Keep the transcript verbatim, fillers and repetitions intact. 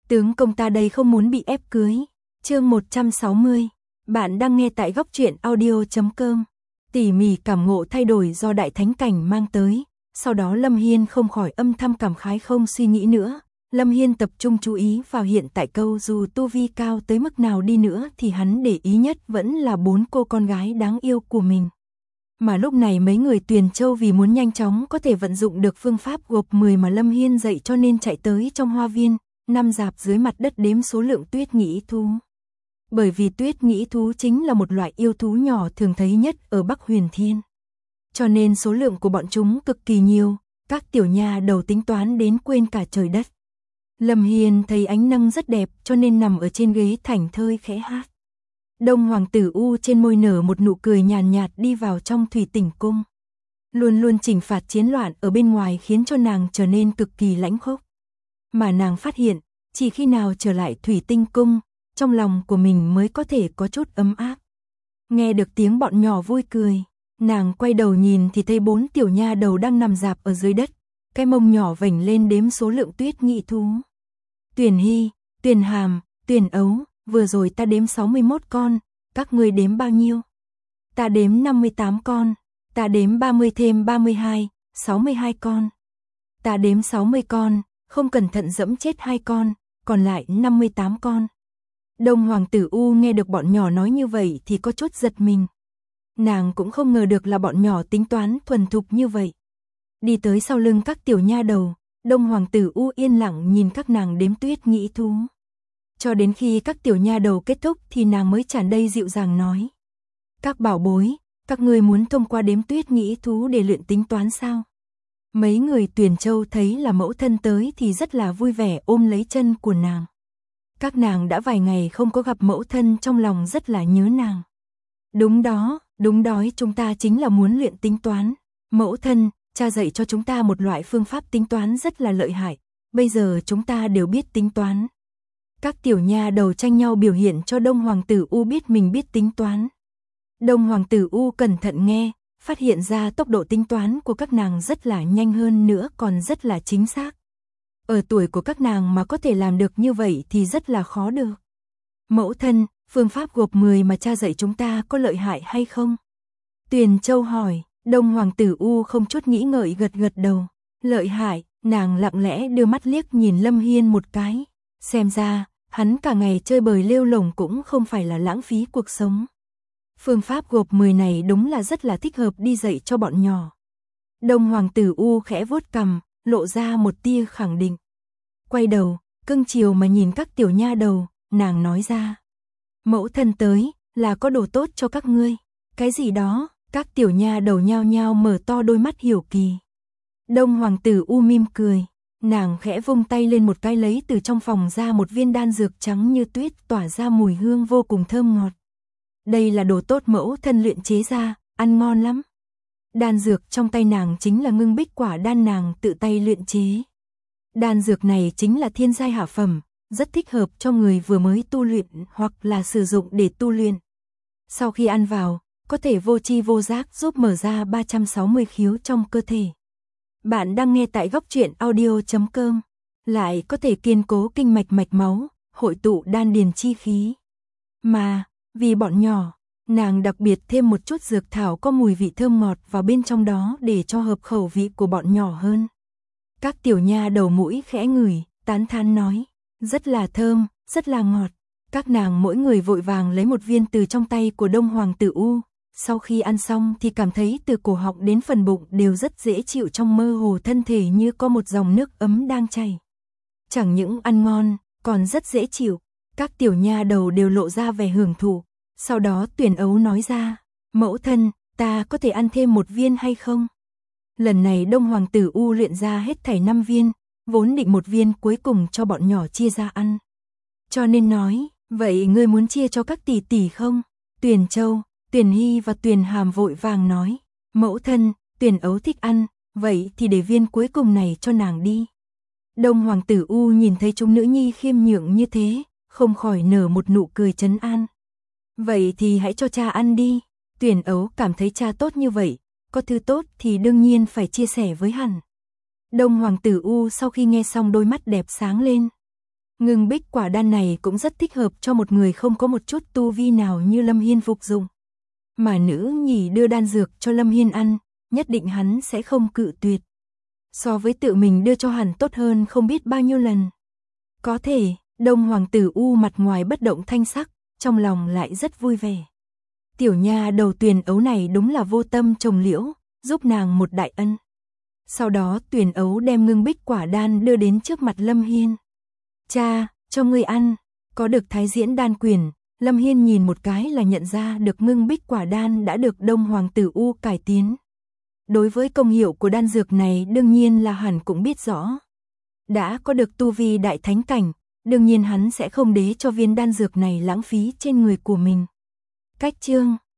Tướng công ta đây không muốn bị ép cưới. Chương một trăm sáu mươi. Bạn đang nghe tại góc truyện audio chấm com. Tỉ mỉ cảm ngộ thay đổi do đại thánh cảnh mang tới. Sau đó Lâm Hiên không khỏi âm thầm cảm khái, không suy nghĩ nữa. Lâm Hiên tập trung chú ý vào hiện tại câu, dù tu vi cao tới mức nào đi nữa thì hắn để ý nhất vẫn là bốn cô con gái đáng yêu của mình. Mà lúc này mấy người Tuyền Châu vì muốn nhanh chóng có thể vận dụng được phương pháp gộp mười mà Lâm Hiên dạy cho nên chạy tới trong hoa viên, nằm rạp dưới mặt đất đếm số lượng tuyết nhĩ thú. Bởi vì tuyết nhĩ thú chính là một loại yêu thú nhỏ thường thấy nhất ở Bắc Huyền Thiên. Cho nên số lượng của bọn chúng cực kỳ nhiều, các tiểu nha đầu tính toán đến quên cả trời đất. Lâm Hiên thấy ánh nắng rất đẹp cho nên nằm ở trên ghế thảnh thơi khẽ hát. Đông Hoàng tử U trên môi nở một nụ cười nhàn nhạt, nhạt đi vào trong Thủy Tỉnh cung. Luôn luôn chỉnh phạt chiến loạn ở bên ngoài khiến cho nàng trở nên cực kỳ lãnh khốc. Mà nàng phát hiện, chỉ khi nào trở lại Thủy Tinh cung, trong lòng của mình mới có thể có chút ấm áp. Nghe được tiếng bọn nhỏ vui cười, nàng quay đầu nhìn thì thấy bốn tiểu nha đầu đang nằm rạp ở dưới đất, cái mông nhỏ vểnh lên đếm số lượng tuyết nhĩ thú. Tuyền Hy, Tuyền Hàm, Tuyền Ấu, vừa rồi ta đếm sáu mươi mốt con, các ngươi đếm bao nhiêu? Ta đếm năm mươi tám con, ta đếm ba mươi thêm ba mươi hai, sáu mươi hai con. Ta đếm sáu mươi con, không cẩn thận dẫm chết hai con, còn lại năm mươi tám con. Đông Hoàng tử U nghe được bọn nhỏ nói như vậy thì có chút giật mình. Nàng cũng không ngờ được là bọn nhỏ tính toán thuần thục như vậy. Đi tới sau lưng các tiểu nha đầu, Đông Hoàng tử U yên lặng nhìn các nàng đếm tuyết nhĩ thú. Cho đến khi các tiểu nha đầu kết thúc thì nàng mới tràn đầy dịu dàng nói. Các bảo bối, các ngươi muốn thông qua đếm tuyết nhĩ thú để luyện tính toán sao? Mấy người Tuyền Châu thấy là mẫu thân tới thì rất là vui vẻ ôm lấy chân của nàng. Các nàng đã vài ngày không có gặp mẫu thân, trong lòng rất là nhớ nàng. Đúng đó, đúng đó, chúng ta chính là muốn luyện tính toán. Mẫu thân, cha dạy cho chúng ta một loại phương pháp tính toán rất là lợi hại. Bây giờ chúng ta đều biết tính toán. Các tiểu nha đầu tranh nhau biểu hiện cho Đông Hoàng tử U biết mình biết tính toán. Đông Hoàng tử U cẩn thận nghe, phát hiện ra tốc độ tính toán của các nàng rất là nhanh, hơn nữa còn rất là chính xác. Ở tuổi của các nàng mà có thể làm được như vậy thì rất là khó được. Mẫu thân, phương pháp gộp mười mà cha dạy chúng ta có lợi hại hay không? Tuyền Châu hỏi. Đông Hoàng tử U không chút nghĩ ngợi gật gật đầu. Lợi hại. Nàng lặng lẽ đưa mắt liếc nhìn Lâm Hiên một cái. Xem ra, hắn cả ngày chơi bời lêu lổng cũng không phải là lãng phí cuộc sống. Phương pháp gộp mười này đúng là rất là thích hợp đi dạy cho bọn nhỏ. Đông Hoàng tử U khẽ vuốt cằm, lộ ra một tia khẳng định. Quay đầu, cưng chiều mà nhìn các tiểu nha đầu, nàng nói ra. Mẫu thân tới, là có đồ tốt cho các ngươi. Cái gì đó? Các tiểu nha đầu nhao nhao mở to đôi mắt hiểu kỳ. Đông Hoàng tử U mỉm cười. Nàng khẽ vung tay lên một cái, lấy từ trong phòng ra một viên đan dược trắng như tuyết, tỏa ra mùi hương vô cùng thơm ngọt. Đây là đồ tốt mẫu thân luyện chế ra, ăn ngon lắm. Đan dược trong tay nàng chính là ngưng bích quả đan nàng tự tay luyện chế. Đan dược này chính là thiên giai hạ phẩm, rất thích hợp cho người vừa mới tu luyện hoặc là sử dụng để tu luyện. Sau khi ăn vào, có thể vô tri vô giác giúp mở ra ba trăm sáu mươi khiếu trong cơ thể. Bạn đang nghe tại góc truyện audio chấm com, lại có thể kiên cố kinh mạch mạch máu, hội tụ đan điền chi khí. Mà, vì bọn nhỏ, nàng đặc biệt thêm một chút dược thảo có mùi vị thơm ngọt vào bên trong đó để cho hợp khẩu vị của bọn nhỏ hơn. Các tiểu nha đầu mũi khẽ ngửi, tán thán nói, rất là thơm, rất là ngọt. Các nàng mỗi người vội vàng lấy một viên từ trong tay của Đông Hoàng tử U. Sau khi ăn xong thì cảm thấy từ cổ họng đến phần bụng đều rất dễ chịu, trong mơ hồ thân thể như có một dòng nước ấm đang chảy. Chẳng những ăn ngon, còn rất dễ chịu. Các tiểu nha đầu đều lộ ra vẻ hưởng thụ. Sau đó Tuyền Ấu nói ra, mẫu thân, ta có thể ăn thêm một viên hay không? Lần này Đông Hoàng tử U luyện ra hết thảy năm viên, vốn định một viên cuối cùng cho bọn nhỏ chia ra ăn. Cho nên nói, vậy ngươi muốn chia cho các tỷ tỷ không? Tuyền Châu, Tuyền Hy và Tuyền Hàm vội vàng nói, mẫu thân, Tuyền Ấu thích ăn, vậy thì để viên cuối cùng này cho nàng đi. Đông Hoàng tử U nhìn thấy chúng nữ nhi khiêm nhượng như thế, không khỏi nở một nụ cười trấn an. Vậy thì hãy cho cha ăn đi. Tuyền Ấu cảm thấy cha tốt như vậy, có thứ tốt thì đương nhiên phải chia sẻ với hắn. Đông Hoàng tử U sau khi nghe xong đôi mắt đẹp sáng lên. Ngưng bích quả đan này cũng rất thích hợp cho một người không có một chút tu vi nào như Lâm Hiên phục dụng. Mà nữ nhỉ đưa đan dược cho Lâm Hiên ăn, nhất định hắn sẽ không cự tuyệt. So với tự mình đưa cho hắn tốt hơn không biết bao nhiêu lần. Có thể, Đông Hoàng tử U mặt ngoài bất động thanh sắc, trong lòng lại rất vui vẻ. Tiểu nha đầu Tuyền Ấu này đúng là vô tâm trồng liễu, giúp nàng một đại ân. Sau đó Tuyền Ấu đem ngưng bích quả đan đưa đến trước mặt Lâm Hiên. Cha, cho ngươi ăn, có được thái diễn đan quyền, Lâm Hiên nhìn một cái là nhận ra được ngưng bích quả đan đã được Đông Hoàng tử U cải tiến. Đối với công hiệu của đan dược này đương nhiên là hắn cũng biết rõ. Đã có được tu vi đại thánh cảnh, đương nhiên hắn sẽ không để cho viên đan dược này lãng phí trên người của mình. Cách chương